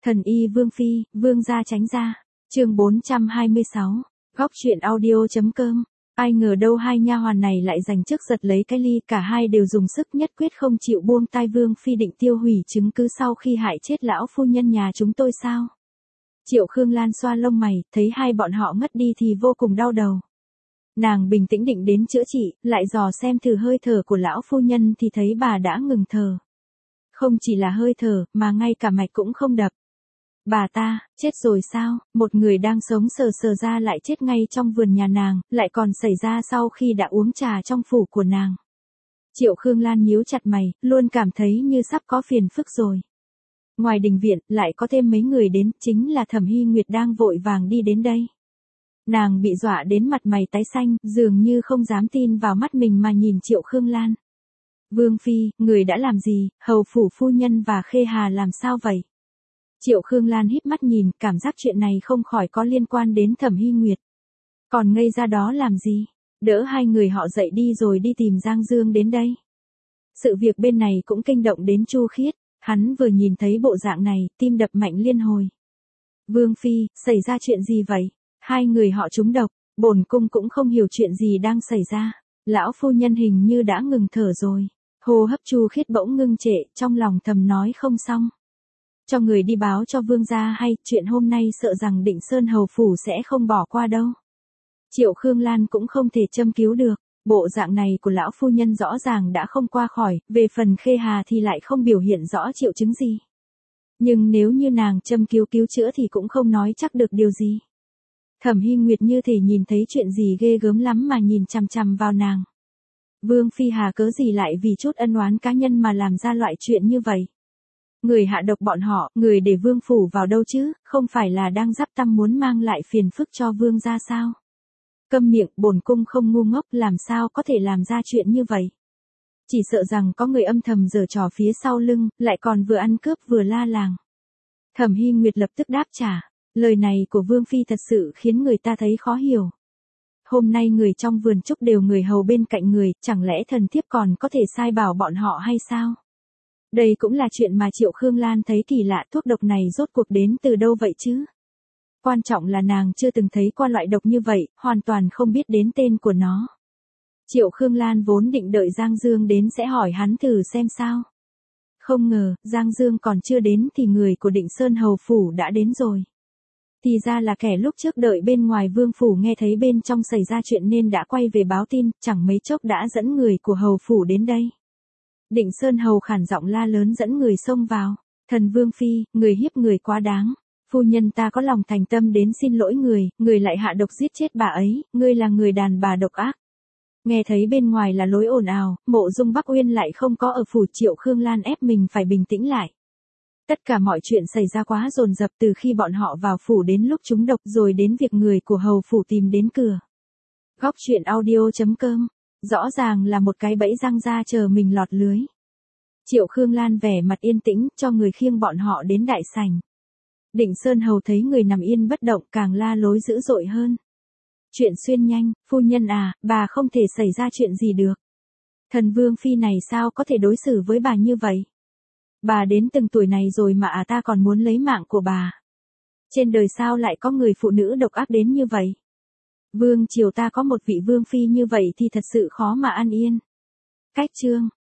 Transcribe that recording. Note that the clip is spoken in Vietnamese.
Thần y Vương Phi, Vương gia tránh ra. Chương 426. Góc truyện audio.com. Ai ngờ đâu hai nha hoàn này lại giành chức giật lấy cái ly, cả hai đều dùng sức nhất quyết không chịu buông tay. Vương Phi định tiêu hủy chứng cứ sau khi hại chết lão phu nhân nhà chúng tôi sao? Triệu Khương Lan xoa lông mày, thấy hai bọn họ mất đi thì vô cùng đau đầu. Nàng bình tĩnh định đến chữa trị, lại dò xem thử hơi thở của lão phu nhân thì thấy bà đã ngừng thở. Không chỉ là hơi thở, mà ngay cả mạch cũng không đập. Bà ta, chết rồi sao? Một người đang sống sờ sờ ra lại chết ngay trong vườn nhà nàng, lại còn xảy ra sau khi đã uống trà trong phủ của nàng. Triệu Khương Lan nhíu chặt mày, luôn cảm thấy như sắp có phiền phức rồi. Ngoài đình viện, lại có thêm mấy người đến, chính là Thẩm Hy Nguyệt đang vội vàng đi đến đây. Nàng bị dọa đến mặt mày tái xanh, dường như không dám tin vào mắt mình mà nhìn Triệu Khương Lan. Vương Phi, người đã làm gì? Hầu phủ phu nhân và Khê Hà làm sao vậy? Triệu Khương Lan híp mắt nhìn, cảm giác chuyện này không khỏi có liên quan đến Thẩm Hy Nguyệt. Còn ngây ra đó làm gì? Đỡ hai người họ dậy đi rồi đi tìm Giang Dương đến đây. Sự việc bên này cũng kinh động đến Chu Khiết, hắn vừa nhìn thấy bộ dạng này, tim đập mạnh liên hồi. Vương Phi, xảy ra chuyện gì vậy? Hai người họ trúng độc, bổn cung cũng không hiểu chuyện gì đang xảy ra. Lão phu nhân hình như đã ngừng thở rồi. Hô hấp Chu Khiết bỗng ngưng trệ, trong lòng thầm nói không xong. Cho người đi báo cho vương gia hay, chuyện hôm nay sợ rằng Định Sơn hầu phủ sẽ không bỏ qua đâu. Triệu Khương Lan cũng không thể châm cứu được, bộ dạng này của lão phu nhân rõ ràng đã không qua khỏi, về phần Khê Hà thì lại không biểu hiện rõ triệu chứng gì. Nhưng nếu như nàng châm cứu cứu chữa thì cũng không nói chắc được điều gì. Thẩm Hy Nguyệt như thể nhìn thấy chuyện gì ghê gớm lắm mà nhìn chằm chằm vào nàng. Vương Phi Hà cớ gì lại vì chút ân oán cá nhân mà làm ra loại chuyện như vậy? Người hạ độc bọn họ, người để vương phủ vào đâu chứ, không phải là đang dắp tâm muốn mang lại phiền phức cho vương gia sao? Câm miệng, bổn cung không ngu ngốc, làm sao có thể làm ra chuyện như vậy? Chỉ sợ rằng có người âm thầm giở trò phía sau lưng, lại còn vừa ăn cướp vừa la làng. Thẩm Hy Nguyệt lập tức đáp trả, lời này của Vương Phi thật sự khiến người ta thấy khó hiểu. Hôm nay người trong vườn trúc đều người hầu bên cạnh người, chẳng lẽ thần thiếp còn có thể sai bảo bọn họ hay sao? Đây cũng là chuyện mà Triệu Khương Lan thấy kỳ lạ, thuốc độc này rốt cuộc đến từ đâu vậy chứ? Quan trọng là nàng chưa từng thấy qua loại độc như vậy, hoàn toàn không biết đến tên của nó. Triệu Khương Lan vốn định đợi Giang Dương đến sẽ hỏi hắn thử xem sao. Không ngờ, Giang Dương còn chưa đến thì người của Định Sơn hầu phủ đã đến rồi. Thì ra là kẻ lúc trước đợi bên ngoài vương phủ nghe thấy bên trong xảy ra chuyện nên đã quay về báo tin, chẳng mấy chốc đã dẫn người của hầu phủ đến đây. Định Sơn hầu khản giọng la lớn dẫn người xông vào. Thần Vương Phi, người hiếp người quá đáng. Phu nhân ta có lòng thành tâm đến xin lỗi người lại hạ độc giết chết bà ấy, ngươi là người đàn bà độc ác. Nghe thấy bên ngoài là lối ồn ào, Mộ Dung Bắc Uyên lại không có ở phủ. Triệu Khương Lan ép mình phải bình tĩnh lại. Tất cả mọi chuyện xảy ra quá dồn dập, từ khi bọn họ vào phủ đến lúc trúng độc rồi đến việc người của hầu phủ tìm đến cửa. Góc truyện audio.com. Rõ ràng là một cái bẫy răng ra chờ mình lọt lưới. Triệu Khương Lan vẻ mặt yên tĩnh, cho người khiêng bọn họ đến đại sảnh. Định Sơn hầu thấy người nằm yên bất động càng la lối dữ dội hơn. Chuyện xuyên nhanh, phu nhân à, bà không thể xảy ra chuyện gì được. Thần Vương Phi này sao có thể đối xử với bà như vậy? Bà đến từng tuổi này rồi mà ta còn muốn lấy mạng của bà. Trên đời sao lại có người phụ nữ độc ác đến như vậy? Vương triều ta có một vị Vương Phi như vậy thì thật sự khó mà an yên. Cách chương.